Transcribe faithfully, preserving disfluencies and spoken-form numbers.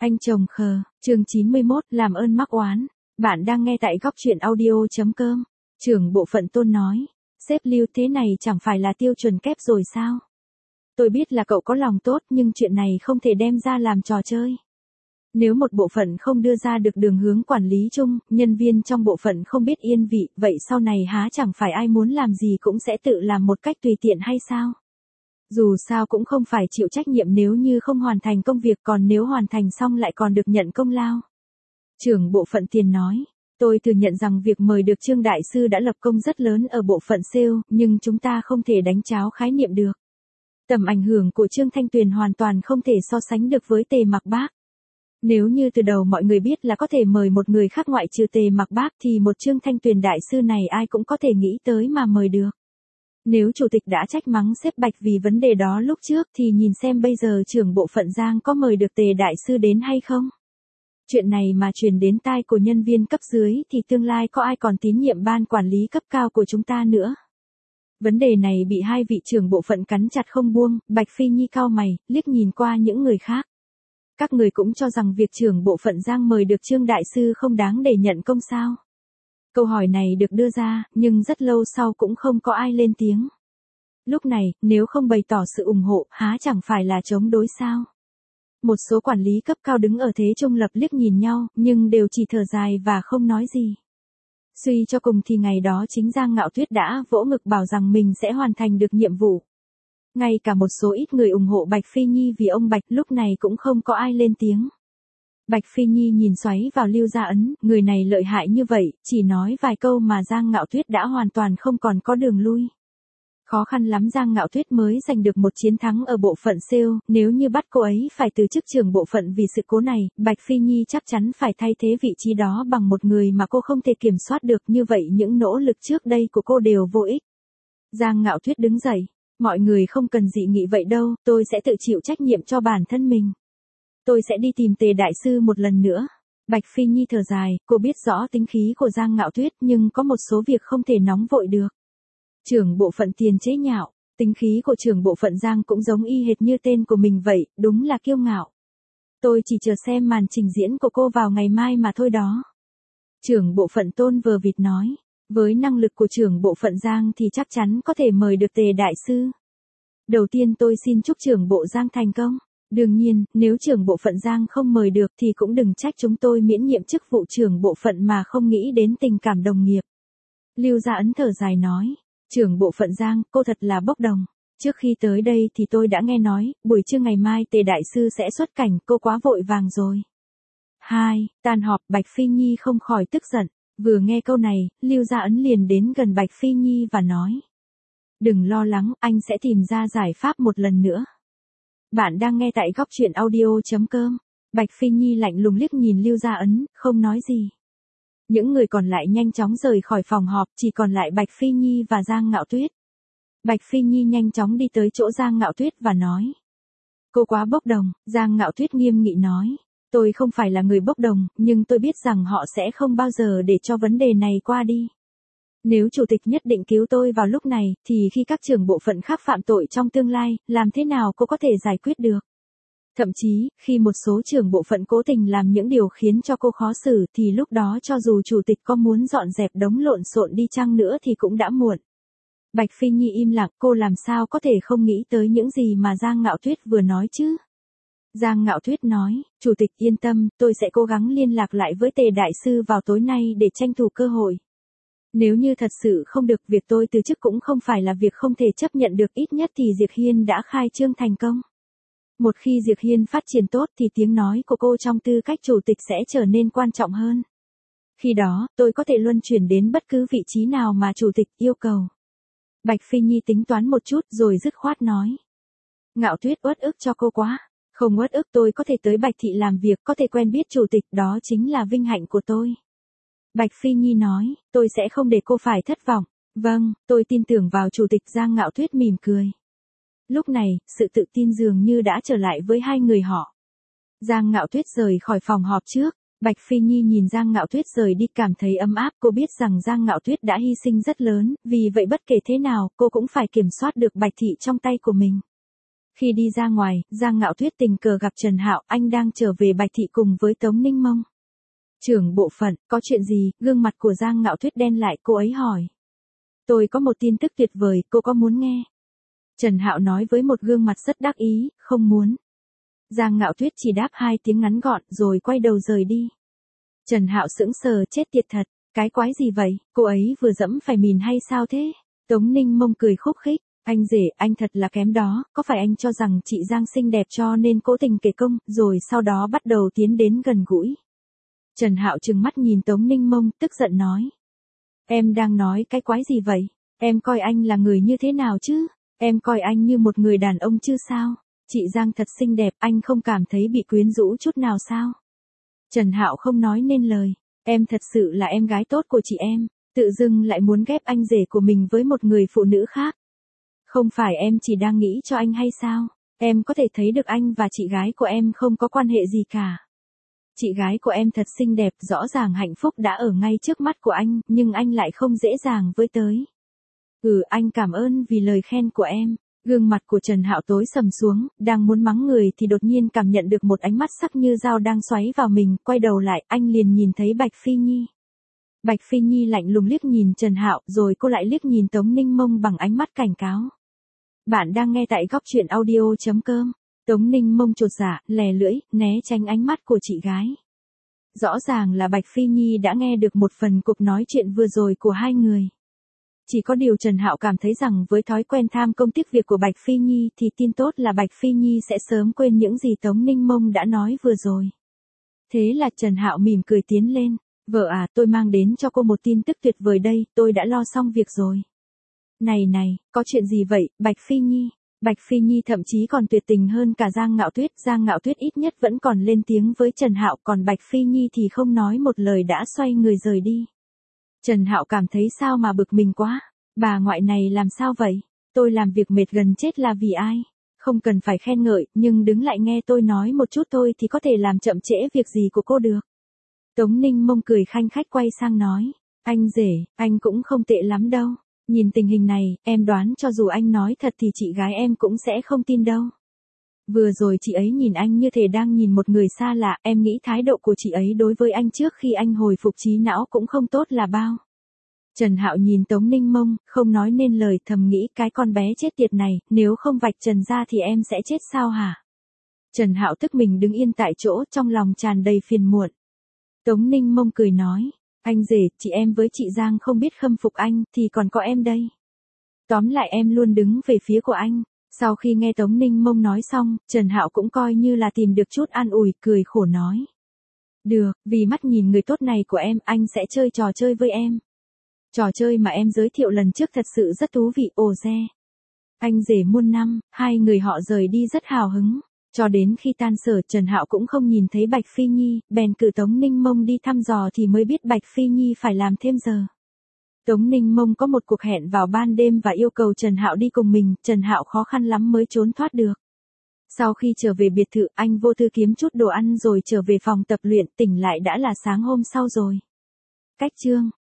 Anh chồng khờ, chương chín mươi mốt, làm ơn mắc oán. Bạn đang nghe tại góc truyện audio.com. Trưởng bộ phận Tôn nói, sếp Lưu thế này chẳng phải là tiêu chuẩn kép rồi sao? Tôi biết là cậu có lòng tốt nhưng chuyện này không thể đem ra làm trò chơi. Nếu một bộ phận không đưa ra được đường hướng quản lý chung, nhân viên trong bộ phận không biết yên vị, vậy sau này há chẳng phải ai muốn làm gì cũng sẽ tự làm một cách tùy tiện hay sao? Dù sao cũng không phải chịu trách nhiệm nếu như không hoàn thành công việc, còn nếu hoàn thành xong lại còn được nhận công lao. Trưởng bộ phận Tiền nói, tôi thừa nhận rằng việc mời được Trương Đại Sư đã lập công rất lớn ở bộ phận sale, nhưng chúng ta không thể đánh tráo khái niệm được. Tầm ảnh hưởng của Trương Thanh Tuyền hoàn toàn không thể so sánh được với Tề Mặc Bác. Nếu như từ đầu mọi người biết là có thể mời một người khác ngoại trừ Tề Mặc Bác thì một Trương Thanh Tuyền Đại Sư này ai cũng có thể nghĩ tới mà mời được. Nếu chủ tịch đã trách mắng sếp Bạch vì vấn đề đó lúc trước thì nhìn xem bây giờ trưởng bộ phận Giang có mời được Tề Đại Sư đến hay không? Chuyện này mà truyền đến tai của nhân viên cấp dưới thì tương lai có ai còn tín nhiệm ban quản lý cấp cao của chúng ta nữa? Vấn đề này bị hai vị trưởng bộ phận cắn chặt không buông. Bạch Phi Nhi cau mày, liếc nhìn qua những người khác. Các người cũng cho rằng việc trưởng bộ phận Giang mời được Trương Đại Sư không đáng để nhận công sao? Câu hỏi này được đưa ra, nhưng rất lâu sau cũng không có ai lên tiếng. Lúc này, nếu không bày tỏ sự ủng hộ, há chẳng phải là chống đối sao? Một số quản lý cấp cao đứng ở thế trung lập liếc nhìn nhau, nhưng đều chỉ thở dài và không nói gì. Suy cho cùng thì ngày đó chính Giang Ngạo Tuyết đã vỗ ngực bảo rằng mình sẽ hoàn thành được nhiệm vụ. Ngay cả một số ít người ủng hộ Bạch Phi Nhi vì ông Bạch lúc này cũng không có ai lên tiếng. Bạch Phi Nhi nhìn xoáy vào Lưu Gia Ấn, người này lợi hại như vậy, chỉ nói vài câu mà Giang Ngạo Tuyết đã hoàn toàn không còn có đường lui. Khó khăn lắm Giang Ngạo Tuyết mới giành được một chiến thắng ở bộ phận sale, nếu như bắt cô ấy phải từ chức trưởng bộ phận vì sự cố này, Bạch Phi Nhi chắc chắn phải thay thế vị trí đó bằng một người mà cô không thể kiểm soát được, như vậy những nỗ lực trước đây của cô đều vô ích. Giang Ngạo Tuyết đứng dậy, mọi người không cần dị nghị vậy đâu, tôi sẽ tự chịu trách nhiệm cho bản thân mình. Tôi sẽ đi tìm Tề Đại Sư một lần nữa. Bạch Phi Nhi thở dài, cô biết rõ tính khí của Giang Ngạo Tuyết nhưng có một số việc không thể nóng vội được. Trưởng bộ phận Tiền chế nhạo, tính khí của trưởng bộ phận Giang cũng giống y hệt như tên của mình vậy, đúng là kiêu ngạo. Tôi chỉ chờ xem màn trình diễn của cô vào ngày mai mà thôi đó. Trưởng bộ phận Tôn vờ vịt nói, với năng lực của trưởng bộ phận Giang thì chắc chắn có thể mời được Tề Đại Sư. Đầu tiên tôi xin chúc trưởng bộ Giang thành công. Đương nhiên, nếu trưởng bộ phận Giang không mời được thì cũng đừng trách chúng tôi miễn nhiệm chức vụ trưởng bộ phận mà không nghĩ đến tình cảm đồng nghiệp. Lưu Gia Ấn thở dài nói, trưởng bộ phận Giang, cô thật là bốc đồng. Trước khi tới đây thì tôi đã nghe nói, buổi trưa ngày mai Tề Đại Sư sẽ xuất cảnh, cô quá vội vàng rồi. Hai, tan họp. Bạch Phi Nhi không khỏi tức giận. Vừa nghe câu này, Lưu Gia Ấn liền đến gần Bạch Phi Nhi và nói, đừng lo lắng, anh sẽ tìm ra giải pháp một lần nữa. Bạn đang nghe tại góc truyện audio.com. Bạch Phi Nhi lạnh lùng liếc nhìn Lưu Gia Ấn, không nói gì. Những người còn lại nhanh chóng rời khỏi phòng họp, chỉ còn lại Bạch Phi Nhi và Giang Ngạo Tuyết. Bạch Phi Nhi nhanh chóng đi tới chỗ Giang Ngạo Tuyết và nói, cô quá bốc đồng. Giang Ngạo Tuyết nghiêm nghị nói, tôi không phải là người bốc đồng, nhưng tôi biết rằng họ sẽ không bao giờ để cho vấn đề này qua đi. Nếu chủ tịch nhất định cứu tôi vào lúc này, thì khi các trưởng bộ phận khác phạm tội trong tương lai, làm thế nào cô có thể giải quyết được? Thậm chí, khi một số trưởng bộ phận cố tình làm những điều khiến cho cô khó xử thì lúc đó cho dù chủ tịch có muốn dọn dẹp đống lộn xộn đi chăng nữa thì cũng đã muộn. Bạch Phi Nhi im lặng, cô làm sao có thể không nghĩ tới những gì mà Giang Ngạo Tuyết vừa nói chứ? Giang Ngạo Tuyết nói, chủ tịch yên tâm, tôi sẽ cố gắng liên lạc lại với Tề Đại Sư vào tối nay để tranh thủ cơ hội. Nếu như thật sự không được, việc tôi từ chức cũng không phải là việc không thể chấp nhận được, ít nhất thì Diệp Hiên đã khai trương thành công. Một khi Diệp Hiên phát triển tốt thì tiếng nói của cô trong tư cách chủ tịch sẽ trở nên quan trọng hơn. Khi đó, tôi có thể luân chuyển đến bất cứ vị trí nào mà chủ tịch yêu cầu. Bạch Phi Nhi tính toán một chút rồi dứt khoát nói. Ngạo Tuyết uất ức cho cô quá. Không uất ức, tôi có thể tới Bạch Thị làm việc, có thể quen biết chủ tịch, đó chính là vinh hạnh của tôi. Bạch Phi Nhi nói, tôi sẽ không để cô phải thất vọng. Vâng, tôi tin tưởng vào chủ tịch. Giang Ngạo Tuyết mỉm cười. Lúc này, sự tự tin dường như đã trở lại với hai người họ. Giang Ngạo Tuyết rời khỏi phòng họp trước. Bạch Phi Nhi nhìn Giang Ngạo Tuyết rời đi cảm thấy ấm áp, cô biết rằng Giang Ngạo Tuyết đã hy sinh rất lớn, vì vậy bất kể thế nào, cô cũng phải kiểm soát được Bạch Thị trong tay của mình. Khi đi ra ngoài, Giang Ngạo Thuyết tình cờ gặp Trần Hạo, anh đang trở về Bạch Thị cùng với Tống Ninh Mông. Trưởng bộ phận, có chuyện gì? Gương mặt của Giang Ngạo Thuyết đen lại, cô ấy hỏi. Tôi có một tin tức tuyệt vời, cô có muốn nghe? Trần Hạo nói với một gương mặt rất đắc ý, không muốn. Giang Ngạo Thuyết chỉ đáp hai tiếng ngắn gọn rồi quay đầu rời đi. Trần Hạo sững sờ, chết tiệt thật, cái quái gì vậy, cô ấy vừa dẫm phải mìn hay sao thế? Tống Ninh Mông cười khúc khích, anh rể, anh thật là kém đó, có phải anh cho rằng chị Giang xinh đẹp cho nên cố tình kể công, rồi sau đó bắt đầu tiến đến gần gũi. Trần Hạo trừng mắt nhìn Tống Ninh Mông, tức giận nói. Em đang nói cái quái gì vậy? Em coi anh là người như thế nào chứ? Em coi anh như một người đàn ông chứ sao? Chị Giang thật xinh đẹp, anh không cảm thấy bị quyến rũ chút nào sao? Trần Hạo không nói nên lời. Em thật sự là em gái tốt của chị em, tự dưng lại muốn ghép anh rể của mình với một người phụ nữ khác. Không phải em chỉ đang nghĩ cho anh hay sao? Em có thể thấy được anh và chị gái của em không có quan hệ gì cả. Chị gái của em thật xinh đẹp, rõ ràng hạnh phúc đã ở ngay trước mắt của anh, nhưng anh lại không dễ dàng với tới. Ừ, anh cảm ơn vì lời khen của em. Gương mặt của Trần Hạo tối sầm xuống, đang muốn mắng người thì đột nhiên cảm nhận được một ánh mắt sắc như dao đang xoáy vào mình, quay đầu lại, anh liền nhìn thấy Bạch Phi Nhi. Bạch Phi Nhi lạnh lùng liếc nhìn Trần Hạo, rồi cô lại liếc nhìn Tống Ninh Mông bằng ánh mắt cảnh cáo. Bạn đang nghe tại góc truyện audio chấm com. Tống Ninh Mông chột dạ, lè lưỡi, né tránh ánh mắt của chị gái. Rõ ràng là Bạch Phi Nhi đã nghe được một phần cuộc nói chuyện vừa rồi của hai người. Chỉ có điều Trần Hạo cảm thấy rằng với thói quen tham công tiếc việc của Bạch Phi Nhi thì tin tốt là Bạch Phi Nhi sẽ sớm quên những gì Tống Ninh Mông đã nói vừa rồi. Thế là Trần Hạo mỉm cười tiến lên. Vợ à, tôi mang đến cho cô một tin tức tuyệt vời đây, tôi đã lo xong việc rồi. Này này, có chuyện gì vậy, Bạch Phi Nhi? Bạch Phi Nhi thậm chí còn tuyệt tình hơn cả Giang Ngạo Tuyết. Giang Ngạo Tuyết ít nhất vẫn còn lên tiếng với Trần Hạo, còn Bạch Phi Nhi thì không nói một lời đã xoay người rời đi. Trần Hạo cảm thấy sao mà bực mình quá. Bà ngoại này làm sao vậy? Tôi làm việc mệt gần chết là vì ai? Không cần phải khen ngợi, nhưng đứng lại nghe tôi nói một chút thôi thì có thể làm chậm trễ việc gì của cô được. Tống Ninh Mông cười khanh khách quay sang nói. Anh rể, anh cũng không tệ lắm đâu. Nhìn tình hình này, em đoán cho dù anh nói thật thì chị gái em cũng sẽ không tin đâu. Vừa rồi chị ấy nhìn anh như thể đang nhìn một người xa lạ, em nghĩ thái độ của chị ấy đối với anh trước khi anh hồi phục trí não cũng không tốt là bao. Trần Hạo nhìn Tống Ninh Mông, không nói nên lời, thầm nghĩ cái con bé chết tiệt này, nếu không vạch Trần ra thì em sẽ chết sao hả? Trần Hạo tức mình đứng yên tại chỗ, trong lòng tràn đầy phiền muộn. Tống Ninh Mông cười nói, anh rể, chị em với chị Giang không biết khâm phục anh, thì còn có em đây. Tóm lại em luôn đứng về phía của anh. Sau khi nghe Tống Ninh Mông nói xong, Trần Hạo cũng coi như là tìm được chút an ủi, cười khổ nói. Được, vì mắt nhìn người tốt này của em, anh sẽ chơi trò chơi với em. Trò chơi mà em giới thiệu lần trước thật sự rất thú vị, ồ re. Anh rể muôn năm, hai người họ rời đi rất hào hứng. Cho đến khi tan sở, Trần Hạo cũng không nhìn thấy Bạch Phi Nhi, bèn cử Tống Ninh Mông đi thăm dò thì mới biết Bạch Phi Nhi phải làm thêm giờ. Tống Ninh Mông có một cuộc hẹn vào ban đêm và yêu cầu Trần Hạo đi cùng mình, Trần Hạo khó khăn lắm mới trốn thoát được. Sau khi trở về biệt thự, anh vô tư kiếm chút đồ ăn rồi trở về phòng tập luyện, tỉnh lại đã là sáng hôm sau rồi. Cách chương